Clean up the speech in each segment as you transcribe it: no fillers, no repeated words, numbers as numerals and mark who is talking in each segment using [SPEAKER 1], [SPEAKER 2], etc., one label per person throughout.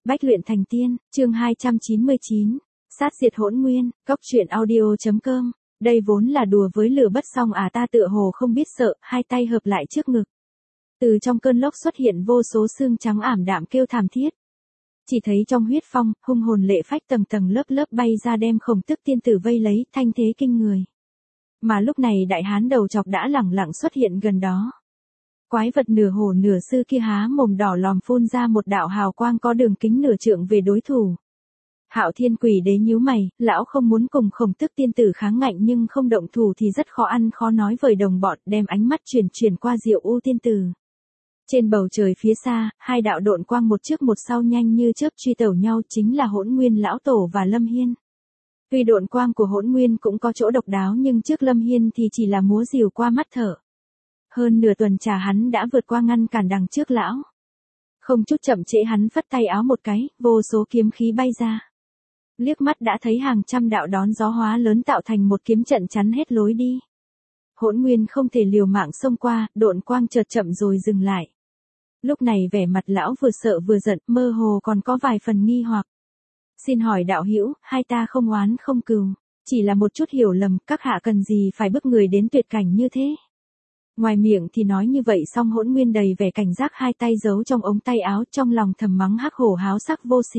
[SPEAKER 1] Bách luyện thành tiên, chương 299. Sát diệt hỗn nguyên, góc truyện audio.com. Đây vốn là đùa với lửa bất xong à, ta tựa hồ không biết sợ, hai tay hợp lại trước ngực. Từ trong cơn lốc xuất hiện vô số xương trắng ảm đạm kêu thảm thiết. Chỉ thấy trong huyết phong, hung hồn lệ phách tầng tầng lớp lớp bay ra đem Khổng Tước tiên tử vây lấy, thanh thế kinh người. Mà lúc này đại hán đầu chọc đã lẳng lặng xuất hiện gần đó. Quái vật nửa hổ nửa sư kia há mồm đỏ lòm phun ra một đạo hào quang có đường kính nửa trượng về đối thủ. Hạo Thiên Quỷ Đế nhíu mày, lão không muốn cùng Khổng Tước tiên tử kháng ngạnh nhưng không động thủ thì rất khó ăn khó nói với đồng bọn, đem ánh mắt chuyển qua Diệu U tiên tử. Trên bầu trời phía xa, hai đạo độn quang một trước một sau nhanh như chớp truy tẩu nhau, chính là Hỗn Nguyên lão tổ và Lâm Hiên. Tuy độn quang của Hỗn Nguyên cũng có chỗ độc đáo nhưng trước Lâm Hiên thì chỉ là múa rìu qua mắt thở. Hơn nửa tuần trà hắn đã vượt qua ngăn cản đằng trước lão. Không chút chậm trễ hắn phất tay áo một cái, vô số kiếm khí bay ra. Liếc mắt đã thấy hàng trăm đạo đón gió hóa lớn tạo thành một kiếm trận chắn hết lối đi. Hỗn Nguyên không thể liều mạng xông qua, độn quang chợt chậm rồi dừng lại. Lúc này vẻ mặt lão vừa sợ vừa giận, mơ hồ còn có vài phần nghi hoặc. Xin hỏi đạo hữu, hai ta không oán không cừu, chỉ là một chút hiểu lầm, các hạ cần gì phải bức người đến tuyệt cảnh như thế. Ngoài miệng thì nói như vậy xong Hỗn Nguyên đầy vẻ cảnh giác, hai tay giấu trong ống tay áo, trong lòng thầm mắng hắc hổ háo sắc vô sỉ.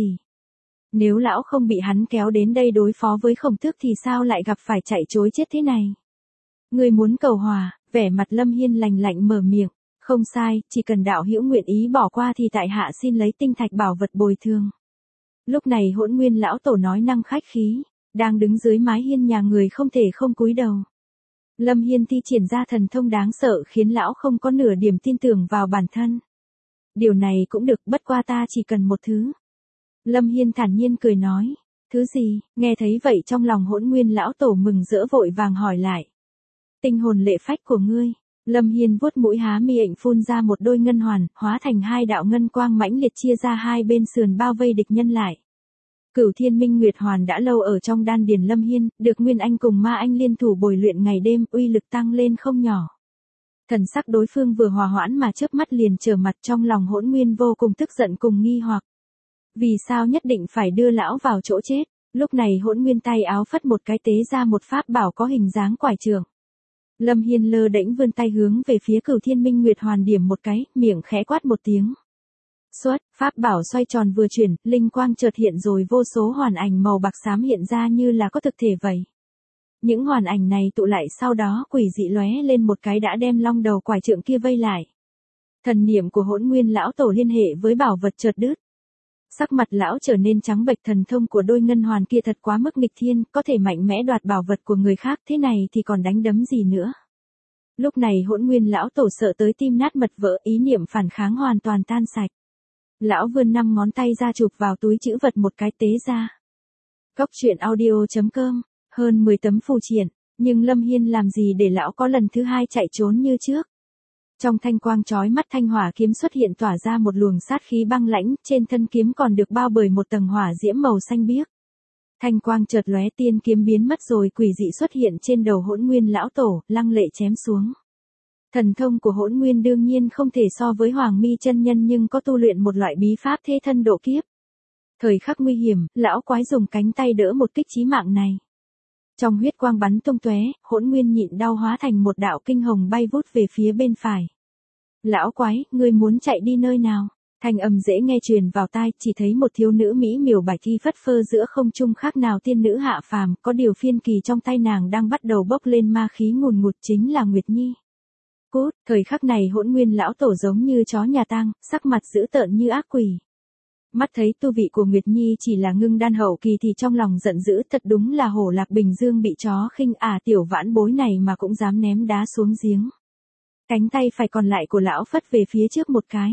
[SPEAKER 1] Nếu lão không bị hắn kéo đến đây đối phó với Khổng Tước thì sao lại gặp phải chạy trối chết thế này. Người muốn cầu hòa, vẻ mặt Lâm Hiên lạnh lạnh mở miệng. Không sai, chỉ cần đạo hữu nguyện ý bỏ qua thì tại hạ xin lấy tinh thạch bảo vật bồi thường. Lúc này Hỗn Nguyên lão tổ nói năng khách khí, đang đứng dưới mái hiên nhà người không thể không cúi đầu. Lâm Hiên thi triển ra thần thông đáng sợ khiến lão không có nửa điểm tin tưởng vào bản thân. Điều này cũng được, bất qua ta chỉ cần một thứ. Lâm Hiên thản nhiên cười nói, thứ gì? Nghe thấy vậy trong lòng Hỗn Nguyên lão tổ mừng rỡ vội vàng hỏi lại. Tinh hồn lệ phách của ngươi. Lâm Hiên vuốt mũi há miệng phun ra một đôi ngân hoàn, hóa thành hai đạo ngân quang mãnh liệt chia ra hai bên sườn bao vây địch nhân lại. Cửu Thiên Minh Nguyệt Hoàn đã lâu ở trong đan điền Lâm Hiên, được Nguyên Anh cùng Ma Anh liên thủ bồi luyện ngày đêm, uy lực tăng lên không nhỏ. Thần sắc đối phương vừa hòa hoãn mà chớp mắt liền trở mặt, trong lòng Hỗn Nguyên vô cùng tức giận cùng nghi hoặc. Vì sao nhất định phải đưa lão vào chỗ chết? Lúc này Hỗn Nguyên tay áo phất một cái tế ra một pháp bảo có hình dáng quải trường. Lâm Hiên lơ đễnh vươn tay hướng về phía Cửu Thiên Minh Nguyệt Hoàn điểm một cái, miệng khẽ quát một tiếng. Xuất, pháp bảo xoay tròn vừa chuyển, linh quang chợt hiện rồi vô số hoàn ảnh màu bạc xám hiện ra như là có thực thể vậy. Những hoàn ảnh này tụ lại sau đó quỷ dị lóe lên một cái đã đem long đầu quải trượng kia vây lại. Thần niệm của Hỗn Nguyên lão tổ liên hệ với bảo vật chợt đứt. Sắc mặt lão trở nên trắng bệch, thần thông của đôi ngân hoàn kia thật quá mức nghịch thiên, có thể mạnh mẽ đoạt bảo vật của người khác, thế này thì còn đánh đấm gì nữa. Lúc này Hỗn Nguyên lão tổ sợ tới tim nát mật vỡ, ý niệm phản kháng hoàn toàn tan sạch. Lão vươn 5 ngón tay ra chụp vào túi trữ vật một cái tế ra. Góc truyện audio.com, hơn 10 tấm phù triện, nhưng Lâm Hiên làm gì để lão có lần thứ hai chạy trốn như trước. Trong thanh quang chói mắt thanh hỏa kiếm xuất hiện tỏa ra một luồng sát khí băng lãnh, trên thân kiếm còn được bao bởi một tầng hỏa diễm màu xanh biếc. Thanh quang chợt lóe, tiên kiếm biến mất rồi quỷ dị xuất hiện trên đầu Hỗn Nguyên lão tổ, lăng lệ chém xuống. Thần thông của Hỗn Nguyên đương nhiên không thể so với Hoàng Mi chân nhân nhưng có tu luyện một loại bí pháp thế thân độ kiếp. Thời khắc nguy hiểm, lão quái dùng cánh tay đỡ một kích chí mạng này. Trong huyết quang bắn tung tóe, Hỗn Nguyên nhịn đau hóa thành một đạo kinh hồng bay vút về phía bên phải. Lão quái, ngươi muốn chạy đi nơi nào? Thanh âm dễ nghe truyền vào tai, chỉ thấy một thiếu nữ mỹ miều bạch y phất phơ giữa không trung khác nào tiên nữ hạ phàm, có điều phiên kỳ trong tay nàng đang bắt đầu bốc lên ma khí ngùn ngụt, chính là Nguyệt Nhi. Cút, thời khắc này Hỗn Nguyên lão tổ giống như chó nhà tang, sắc mặt dữ tợn như ác quỷ. Mắt thấy tu vị của Nguyệt Nhi chỉ là ngưng đan hậu kỳ thì trong lòng giận dữ, thật đúng là hổ lạc bình dương bị chó khinh à, tiểu vãn bối này mà cũng dám ném đá xuống giếng. Cánh tay phải còn lại của lão phất về phía trước một cái.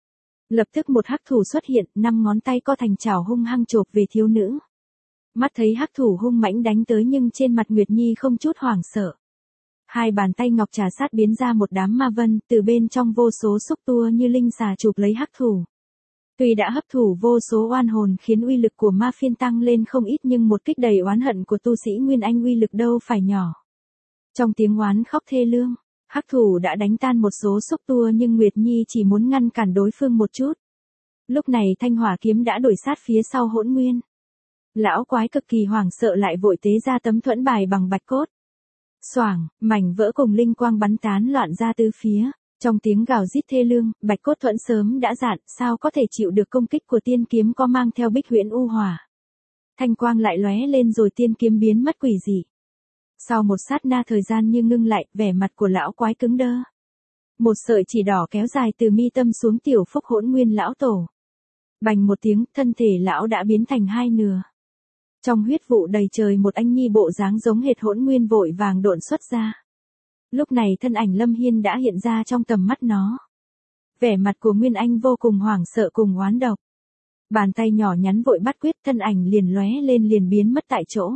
[SPEAKER 1] Lập tức một hắc thủ xuất hiện, 5 ngón tay co thành chảo hung hăng chộp về thiếu nữ. Mắt thấy hắc thủ hung mãnh đánh tới nhưng trên mặt Nguyệt Nhi không chút hoảng sợ. Hai bàn tay ngọc trà sát biến ra một đám ma vân, từ bên trong vô số xúc tua như linh xà chụp lấy hắc thủ. Tuy đã hấp thụ vô số oan hồn khiến uy lực của ma phiên tăng lên không ít nhưng một kích đầy oán hận của tu sĩ Nguyên Anh uy lực đâu phải nhỏ. Trong tiếng oán khóc thê lương, hắc thủ đã đánh tan một số xúc tua nhưng Nguyệt Nhi chỉ muốn ngăn cản đối phương một chút. Lúc này thanh hỏa kiếm đã đuổi sát phía sau Hỗn Nguyên. Lão quái cực kỳ hoảng sợ lại vội tế ra tấm thuẫn bài bằng bạch cốt. Xoảng, mảnh vỡ cùng linh quang bắn tán loạn ra tứ phía. Trong tiếng gào rít thê lương, bạch cốt thuẫn sớm đã dạn, sao có thể chịu được công kích của tiên kiếm có mang theo bích huyễn u hỏa. Thanh quang lại lóe lên rồi tiên kiếm biến mất quỷ dị. Sau một sát na thời gian như ngưng lại, vẻ mặt của lão quái cứng đơ. Một sợi chỉ đỏ kéo dài từ mi tâm xuống tiểu phúc Hỗn Nguyên lão tổ. Bành một tiếng, thân thể lão đã biến thành hai nửa. Trong huyết vụ đầy trời một anh nhi bộ dáng giống hệt Hỗn Nguyên vội vàng độn xuất ra. Lúc này thân ảnh Lâm Hiên đã hiện ra trong tầm mắt nó. Vẻ mặt của Nguyên Anh vô cùng hoảng sợ cùng oán độc. Bàn tay nhỏ nhắn vội bắt quyết, thân ảnh liền lóe lên liền biến mất tại chỗ.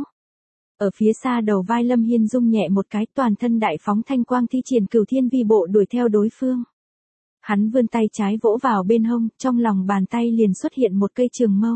[SPEAKER 1] Ở phía xa đầu vai Lâm Hiên rung nhẹ một cái, toàn thân đại phóng thanh quang thi triển Cửu Thiên Vi Bộ đuổi theo đối phương. Hắn vươn tay trái vỗ vào bên hông, trong lòng bàn tay liền xuất hiện một cây trường mâu.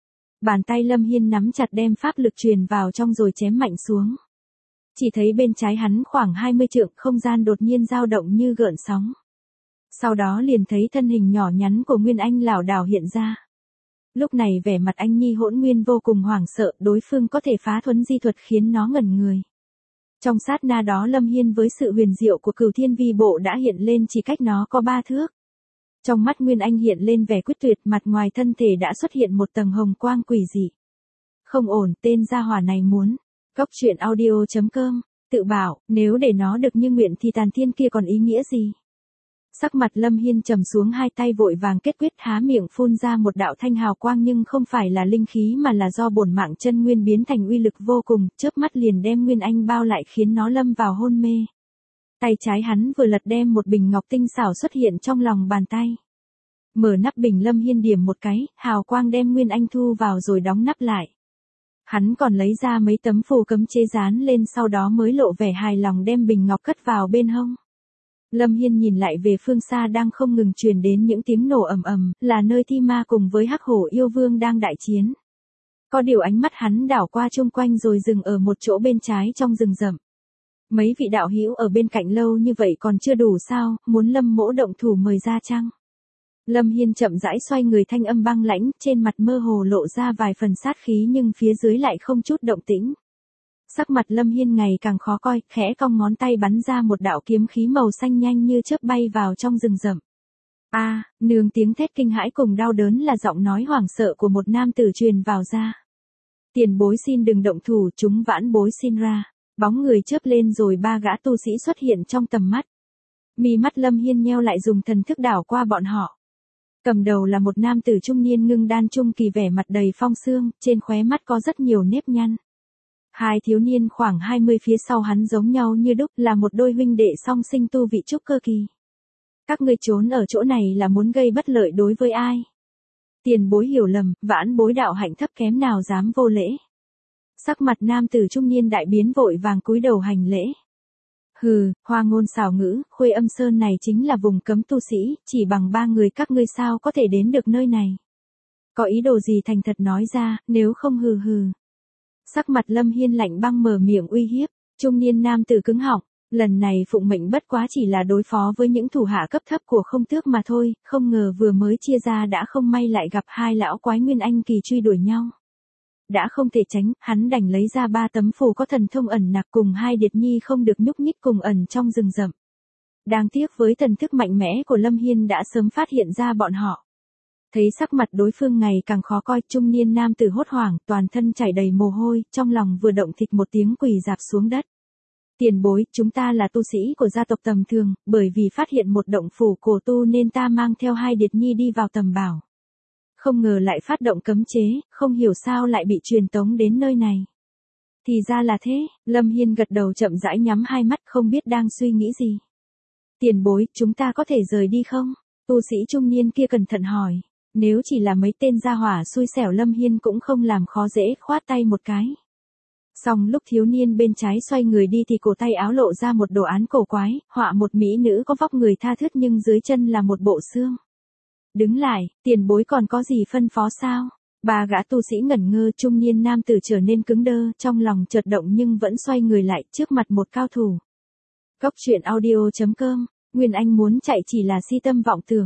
[SPEAKER 1] Bàn tay Lâm Hiên nắm chặt đem pháp lực truyền vào trong rồi chém mạnh xuống. Chỉ thấy bên trái hắn khoảng 20 trượng, không gian đột nhiên dao động như gợn sóng. Sau đó liền thấy thân hình nhỏ nhắn của Nguyên Anh lảo đảo hiện ra. Lúc này vẻ mặt anh nhi Hỗn Nguyên vô cùng hoảng sợ, đối phương có thể phá thuấn di thuật khiến nó ngẩn người. Trong sát na đó Lâm Hiên với sự huyền diệu của Cửu Thiên Vi Bộ đã hiện lên chỉ cách nó có 3 thước. Trong mắt Nguyên Anh hiện lên vẻ quyết tuyệt, mặt ngoài thân thể đã xuất hiện một tầng hồng quang quỷ dị. Không ổn, tên gia hỏa này muốn. Cốc truyện audio.com, tự bảo, nếu để nó được như nguyện thì tàn thiên kia còn ý nghĩa gì? Sắc mặt Lâm Hiên trầm xuống, hai tay vội vàng kết quyết, há miệng phun ra một đạo thanh hào quang, nhưng không phải là linh khí mà là do bổn mạng chân nguyên biến thành uy lực vô cùng, chớp mắt liền đem Nguyên Anh bao lại khiến nó lâm vào hôn mê. Tay trái hắn vừa lật đem một bình ngọc tinh xảo xuất hiện trong lòng bàn tay. Mở nắp bình, Lâm Hiên điểm một cái, hào quang đem Nguyên Anh thu vào rồi đóng nắp lại. Hắn còn lấy ra mấy tấm phù cấm chế dán lên, sau đó mới lộ vẻ hài lòng đem bình ngọc cất vào bên hông. Lâm Hiên nhìn lại về phương xa đang không ngừng truyền đến những tiếng nổ ầm ầm, là nơi Thi Ma cùng với Hắc Hổ yêu vương đang đại chiến. Có điều ánh mắt hắn đảo qua chung quanh rồi dừng ở một chỗ bên trái trong rừng rậm. Mấy vị đạo hữu ở bên cạnh lâu như vậy còn chưa đủ sao, muốn Lâm mỗ động thủ mời ra chăng? Lâm Hiên chậm rãi xoay người, thanh âm băng lãnh, trên mặt mơ hồ lộ ra vài phần sát khí nhưng phía dưới lại không chút động tĩnh. Sắc mặt Lâm Hiên ngày càng khó coi, khẽ cong ngón tay bắn ra một đạo kiếm khí màu xanh nhanh như chớp bay vào trong rừng rậm. A, nương, tiếng thét kinh hãi cùng đau đớn là giọng nói hoảng sợ của một nam tử truyền vào ra. Tiền bối xin đừng động thủ, chúng vãn bối xin ra. Bóng người chớp lên rồi 3 gã tu sĩ xuất hiện trong tầm mắt. Mi mắt Lâm Hiên nheo lại, dùng thần thức đảo qua bọn họ. Cầm đầu là một nam tử trung niên ngưng đan trung kỳ, vẻ mặt đầy phong sương, trên khóe mắt có rất nhiều nếp nhăn. Hai thiếu niên khoảng 20 phía sau hắn giống nhau như đúc, là một đôi huynh đệ song sinh tu vị trúc cơ kỳ. Các ngươi trốn ở chỗ này là muốn gây bất lợi đối với ai? Tiền bối hiểu lầm, vãn bối đạo hạnh thấp kém nào dám vô lễ. Sắc mặt nam tử trung niên đại biến, vội vàng cúi đầu hành lễ. Hừ, hoa ngôn xảo ngữ, Khuê Âm Sơn này chính là vùng cấm tu sĩ, chỉ bằng 3 người các ngươi sao có thể đến được nơi này? Có ý đồ gì thành thật nói ra, nếu không hừ hừ. Sắc mặt Lâm Hiên lạnh băng, mở miệng uy hiếp. Trung niên nam tử cứng họng, lần này phụng mệnh bất quá chỉ là đối phó với những thủ hạ cấp thấp của Không Tước mà thôi, không ngờ vừa mới chia ra đã không may lại gặp hai lão quái Nguyên Anh kỳ truy đuổi nhau. Đã không thể tránh, hắn đành lấy ra 3 tấm phù có thần thông ẩn nặc cùng 2 điệt nhi không được nhúc nhích cùng ẩn trong rừng rậm. Đáng tiếc với thần thức mạnh mẽ của Lâm Hiên đã sớm phát hiện ra bọn họ. Thấy sắc mặt đối phương ngày càng khó coi, trung niên nam tử hốt hoảng, toàn thân chảy đầy mồ hôi, trong lòng vừa động thịch một tiếng quỳ rạp xuống đất. Tiền bối, chúng ta là tu sĩ của gia tộc tầm thường, bởi vì phát hiện một động phủ cổ tu nên ta mang theo 2 điệt nhi đi vào tầm bảo. Không ngờ lại phát động cấm chế, không hiểu sao lại bị truyền tống đến nơi này. Thì ra là thế, Lâm Hiên gật đầu chậm rãi nhắm hai mắt, không biết đang suy nghĩ gì. Tiền bối, chúng ta có thể rời đi không? Tu sĩ trung niên kia cẩn thận hỏi. Nếu chỉ là mấy tên gia hỏa xui xẻo, Lâm Hiên cũng không làm khó dễ, khoát tay một cái. Xong lúc thiếu niên bên trái xoay người đi thì cổ tay áo lộ ra một đồ án cổ quái, họa một mỹ nữ có vóc người tha thướt nhưng dưới chân là một bộ xương. Đứng lại, tiền bối còn có gì phân phó sao? 3 gã tu sĩ ngẩn ngơ, trung niên nam tử trở nên cứng đơ, trong lòng chợt động nhưng vẫn xoay người lại trước mặt một cao thủ. Cốc truyện audio.com, Nguyên Anh muốn chạy chỉ là si tâm vọng tưởng.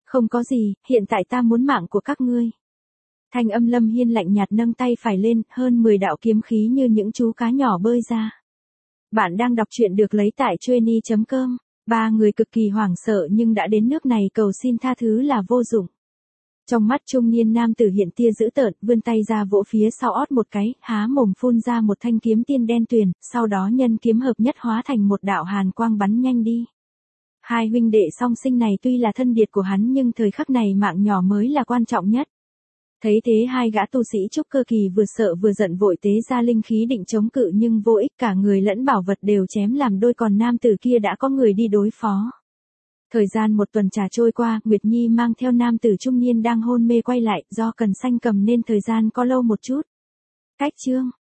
[SPEAKER 1] Không có gì, hiện tại ta muốn mạng của các ngươi. Thanh âm Lâm Hiên lạnh nhạt nâng tay phải lên, hơn 10 đạo kiếm khí như những chú cá nhỏ bơi ra. Bạn đang đọc truyện được lấy tại Chueny.com. Ba người cực kỳ hoảng sợ nhưng đã đến nước này cầu xin tha thứ là vô dụng. Trong mắt trung niên nam tử hiện tia dữ tợn, vươn tay ra vỗ phía sau ót một cái, há mồm phun ra một thanh kiếm tiên đen tuyền, sau đó nhân kiếm hợp nhất hóa thành một đạo hàn quang bắn nhanh đi. Hai huynh đệ song sinh này tuy là thân điệt của hắn nhưng thời khắc này mạng nhỏ mới là quan trọng nhất. Thấy thế hai gã tu sĩ trúc cơ kỳ vừa sợ vừa giận vội tế ra linh khí định chống cự nhưng vô ích, cả người lẫn bảo vật đều chém làm đôi, còn nam tử kia đã có người đi đối phó. Thời gian một tuần trà trôi qua, Nguyệt Nhi mang theo nam tử trung niên đang hôn mê quay lại, do cần xanh cầm nên thời gian có lâu một chút. Cách chương